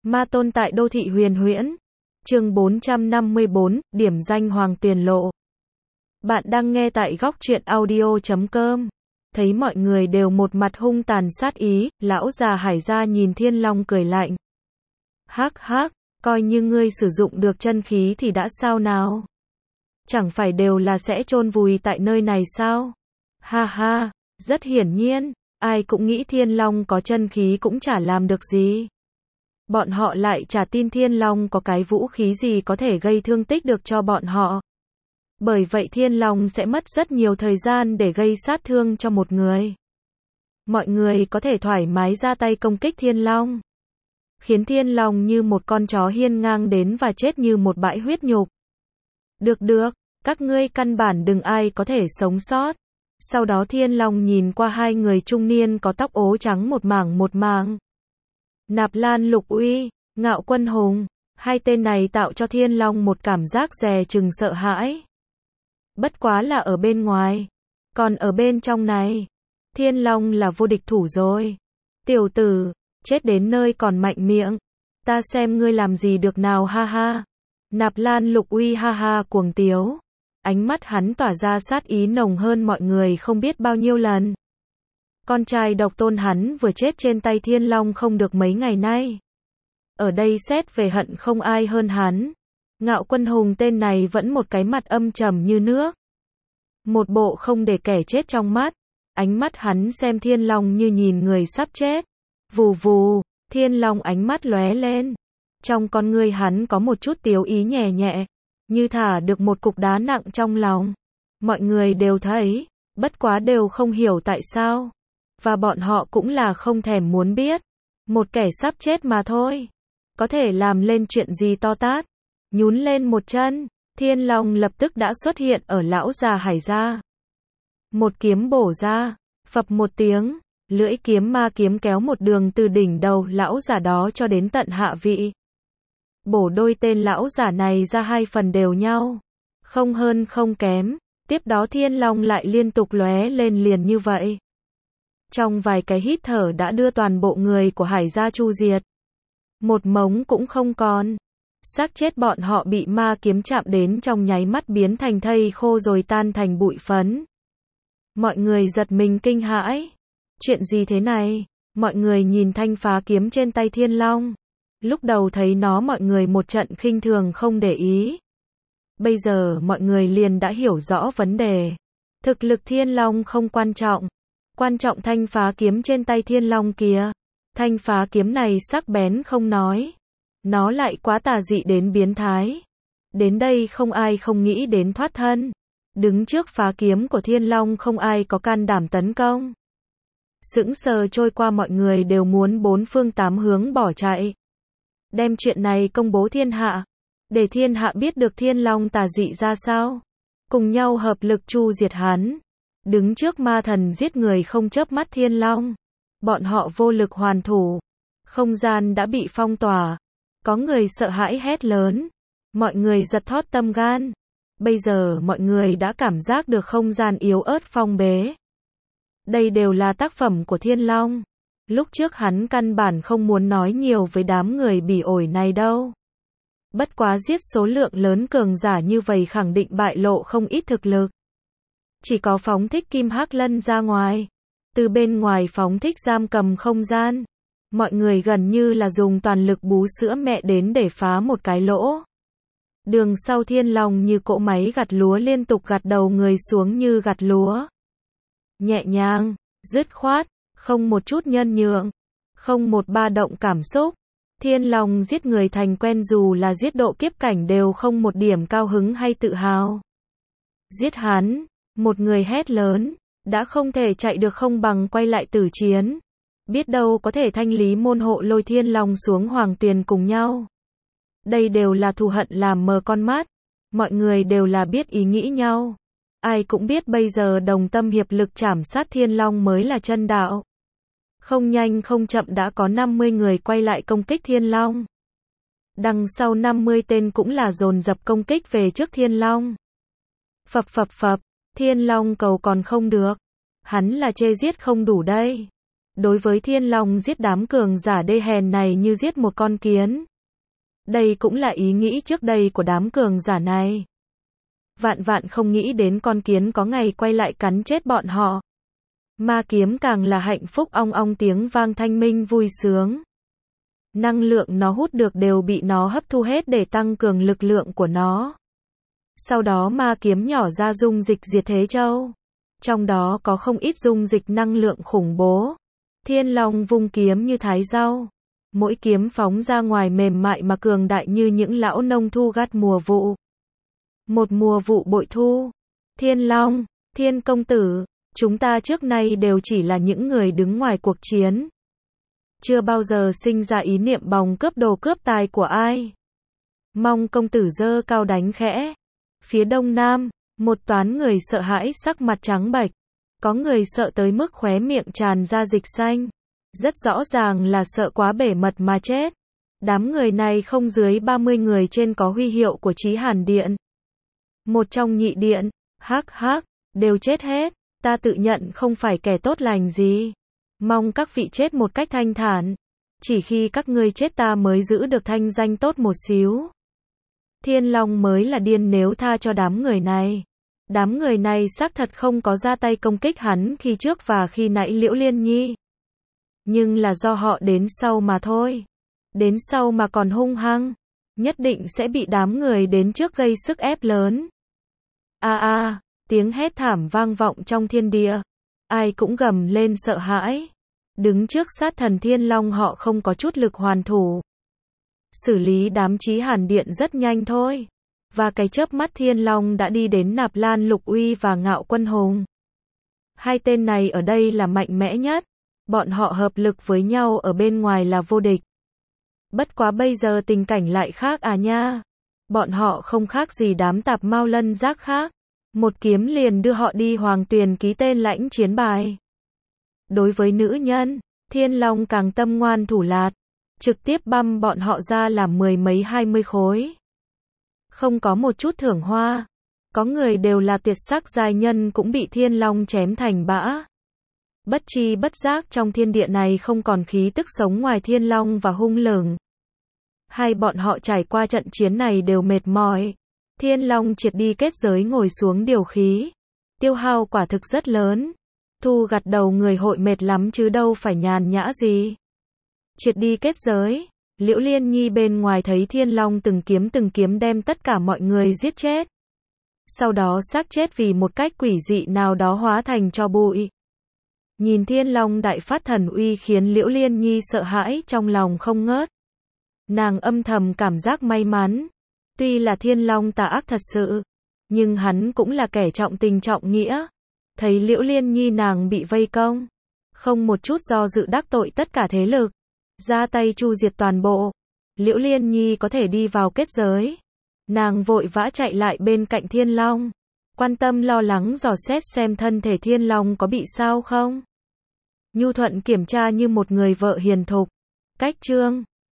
Ma tôn tại đô thị huyền huyễn. Chương 454, điểm danh Hoàng Tuyền Lộ. Bạn đang nghe tại góc truyện audio.com. Thấy mọi người đều một mặt hung tàn sát ý, lão già Hải Gia nhìn Thiên Long cười lạnh. Hắc hắc, coi như ngươi sử dụng được chân khí thì đã sao nào? Chẳng phải đều là sẽ chôn vùi tại nơi này sao? Ha ha, rất hiển nhiên, ai cũng nghĩ Thiên Long có chân khí cũng chả làm được gì. Bọn họ lại chả tin Thiên Long có cái vũ khí gì có thể gây thương tích được cho bọn họ. Bởi vậy Thiên Long sẽ mất rất nhiều thời gian để gây sát thương cho một người. Mọi người có thể thoải mái ra tay công kích Thiên Long, khiến Thiên Long như một con chó hiên ngang đến và chết như một bãi huyết nhục. Được, các ngươi căn bản đừng ai có thể sống sót. Sau đó Thiên Long nhìn qua hai người trung niên có tóc ố trắng một mảng. Nạp Lan Lục Uy, Ngạo Quân Hùng, hai tên này tạo cho Thiên Long một cảm giác dè chừng sợ hãi. Bất quá là ở bên ngoài, còn ở bên trong này, Thiên Long là vô địch thủ rồi. Tiểu tử, chết đến nơi còn mạnh miệng, ta xem ngươi làm gì được nào, ha ha. Nạp Lan Lục Uy ha ha cuồng tiếu, ánh mắt hắn tỏa ra sát ý nồng hơn mọi người không biết bao nhiêu lần. Con trai độc tôn hắn vừa chết trên tay Thiên Long không được mấy ngày nay. Ở đây xét về hận không ai hơn hắn. Ngạo Quân Hùng tên này vẫn một cái mặt âm trầm như nước. Một bộ không để kẻ chết trong mắt. Ánh mắt hắn xem Thiên Long như nhìn người sắp chết. Vù vù, Thiên Long ánh mắt lóe lên. Trong con ngươi hắn có một chút tiếu ý nhẹ nhẹ, như thả được một cục đá nặng trong lòng. Mọi người đều thấy, bất quá đều không hiểu tại sao. Và bọn họ cũng là không thèm muốn biết. Một kẻ sắp chết mà thôi, có thể làm lên chuyện gì to tát. Nhún lên một chân, Thiên Long lập tức đã xuất hiện ở lão già Hải Gia. Một kiếm bổ ra, phập một tiếng, lưỡi kiếm ma kiếm kéo một đường từ đỉnh đầu lão già đó cho đến tận hạ vị. Bổ đôi tên lão già này ra hai phần đều nhau, không hơn không kém. Tiếp đó Thiên Long lại liên tục lóe lên liền như vậy. Trong vài cái hít thở đã đưa toàn bộ người của Hải Gia chu diệt. Một mống cũng không còn. Xác chết bọn họ bị ma kiếm chạm đến trong nháy mắt biến thành thây khô rồi tan thành bụi phấn. Mọi người giật mình kinh hãi. Chuyện gì thế này? Mọi người nhìn thanh phá kiếm trên tay Thiên Long. Lúc đầu thấy nó mọi người một trận khinh thường không để ý. Bây giờ mọi người liền đã hiểu rõ vấn đề. Thực lực Thiên Long không quan trọng. Quan trọng thanh phá kiếm trên tay Thiên Long kìa. Thanh phá kiếm này sắc bén không nói. Nó lại quá tà dị đến biến thái. Đến đây không ai không nghĩ đến thoát thân. Đứng trước phá kiếm của Thiên Long không ai có can đảm tấn công. Sững sờ trôi qua mọi người đều muốn bốn phương tám hướng bỏ chạy. Đem chuyện này công bố thiên hạ. Để thiên hạ biết được Thiên Long tà dị ra sao. Cùng nhau hợp lực chu diệt hắn. Đứng trước ma thần giết người không chớp mắt Thiên Long. Bọn họ vô lực hoàn thủ. Không gian đã bị phong tỏa. Có người sợ hãi hét lớn. Mọi người giật thót tâm gan. Bây giờ mọi người đã cảm giác được không gian yếu ớt phong bế. Đây đều là tác phẩm của Thiên Long. Lúc trước hắn căn bản không muốn nói nhiều với đám người bỉ ổi này đâu. Bất quá giết số lượng lớn cường giả như vậy khẳng định bại lộ không ít thực lực. Chỉ có phóng thích kim hắc lân ra ngoài. Từ bên ngoài phóng thích giam cầm không gian. Mọi người gần như là dùng toàn lực bú sữa mẹ đến để phá một cái lỗ. Đường sau Thiên Long như cỗ máy gặt lúa liên tục gặt đầu người xuống như gặt lúa. Nhẹ nhàng, dứt khoát, không một chút nhân nhượng, không một ba động cảm xúc. Thiên Long giết người thành quen dù là giết độ kiếp cảnh đều không một điểm cao hứng hay tự hào. Giết hắn, một người hét lớn, đã không thể chạy được không bằng quay lại tử chiến. Biết đâu có thể thanh lý môn hộ lôi Thiên Long xuống Hoàng Tuyền cùng nhau. Đây đều là thù hận làm mờ con mắt. Mọi người đều là biết ý nghĩ nhau. Ai cũng biết bây giờ đồng tâm hiệp lực trảm sát Thiên Long mới là chân đạo. Không nhanh không chậm đã có 50 người quay lại công kích Thiên Long. Đằng sau 50 tên cũng là dồn dập công kích về trước Thiên Long. Phập, Thiên Long cầu còn không được. Hắn là chê giết không đủ đây. Đối với Thiên Long giết đám cường giả đê hèn này như giết một con kiến. Đây cũng là ý nghĩ trước đây của đám cường giả này. Vạn vạn không nghĩ đến con kiến có ngày quay lại cắn chết bọn họ. Ma kiếm càng là hạnh phúc, ong ong tiếng vang thanh minh vui sướng. Năng lượng nó hút được đều bị nó hấp thu hết để tăng cường lực lượng của nó. Sau đó ma kiếm nhỏ ra dung dịch diệt thế châu. Trong đó có không ít dung dịch năng lượng khủng bố. Thiên Long vung kiếm như thái rau. Mỗi kiếm phóng ra ngoài mềm mại mà cường đại như những lão nông thu gặt mùa vụ. Một mùa vụ bội thu. Thiên Long, Thiên công tử, chúng ta trước nay đều chỉ là những người đứng ngoài cuộc chiến. Chưa bao giờ sinh ra ý niệm bòng cướp đồ cướp tài của ai. Mong công tử giơ cao đánh khẽ. Phía đông nam, một toán người sợ hãi sắc mặt trắng bệch. Có người sợ tới mức khóe miệng tràn ra dịch xanh. Rất rõ ràng là sợ quá bể mật mà chết. Đám người này không dưới 30 người trên có huy hiệu của Chí Hàn Điện. Một trong nhị điện, hắc hắc, đều chết hết. Ta tự nhận không phải kẻ tốt lành gì. Mong các vị chết một cách thanh thản. Chỉ khi các ngươi chết ta mới giữ được thanh danh tốt một xíu. Thiên Long mới là điên nếu tha cho đám người này. Đám người này xác thật không có ra tay công kích hắn khi trước và khi nãy Liễu Liên Nhi. Nhưng là do họ đến sau mà thôi. Đến sau mà còn hung hăng. Nhất định sẽ bị đám người đến trước gây sức ép lớn. Tiếng hét thảm vang vọng trong thiên địa. Ai cũng gầm lên sợ hãi. Đứng trước sát thần Thiên Long họ không có chút lực hoàn thủ. Xử lý đám Chí Hàn Điện rất nhanh thôi. Và cái chớp mắt Thiên Long đã đi đến Nạp Lan Lục Uy và Ngạo Quân Hùng. Hai tên này ở đây là mạnh mẽ nhất. Bọn họ hợp lực với nhau ở bên ngoài là vô địch. Bất quá bây giờ tình cảnh lại khác à nha. Bọn họ không khác gì đám tạp mao lân giác khác. Một kiếm liền đưa họ đi Hoàng Tuyền ký tên lãnh chiến bài. Đối với nữ nhân, Thiên Long càng tâm ngoan thủ lạt. Trực tiếp băm bọn họ ra làm 10 mấy 20 khối. Không có một chút thưởng hoa. Có người đều là tuyệt sắc giai nhân cũng bị Thiên Long chém thành bã. Bất chi bất giác trong thiên địa này không còn khí tức sống ngoài Thiên Long và hung lừng. Hai bọn họ trải qua trận chiến này đều mệt mỏi. Thiên Long triệt đi kết giới ngồi xuống điều khí. Tiêu hao quả thực rất lớn. Thu gặt đầu người hội mệt lắm chứ đâu phải nhàn nhã gì. Triệt đi kết giới. Liễu Liên Nhi bên ngoài thấy Thiên Long từng kiếm đem tất cả mọi người giết chết. Sau đó xác chết vì một cách quỷ dị nào đó hóa thành tro bụi. Nhìn Thiên Long đại phát thần uy khiến Liễu Liên Nhi sợ hãi trong lòng không ngớt. Nàng âm thầm cảm giác may mắn. Tuy là Thiên Long tà ác thật sự, nhưng hắn cũng là kẻ trọng tình trọng nghĩa. Thấy Liễu Liên Nhi nàng bị vây công, không một chút do dự đắc tội tất cả thế lực, ra tay chu diệt toàn bộ. Liễu Liên Nhi có thể đi vào kết giới. Nàng vội vã chạy lại bên cạnh Thiên Long, quan tâm lo lắng dò xét xem thân thể Thiên Long có bị sao không. Nhu thuận kiểm tra như một người vợ hiền thục. Cách chương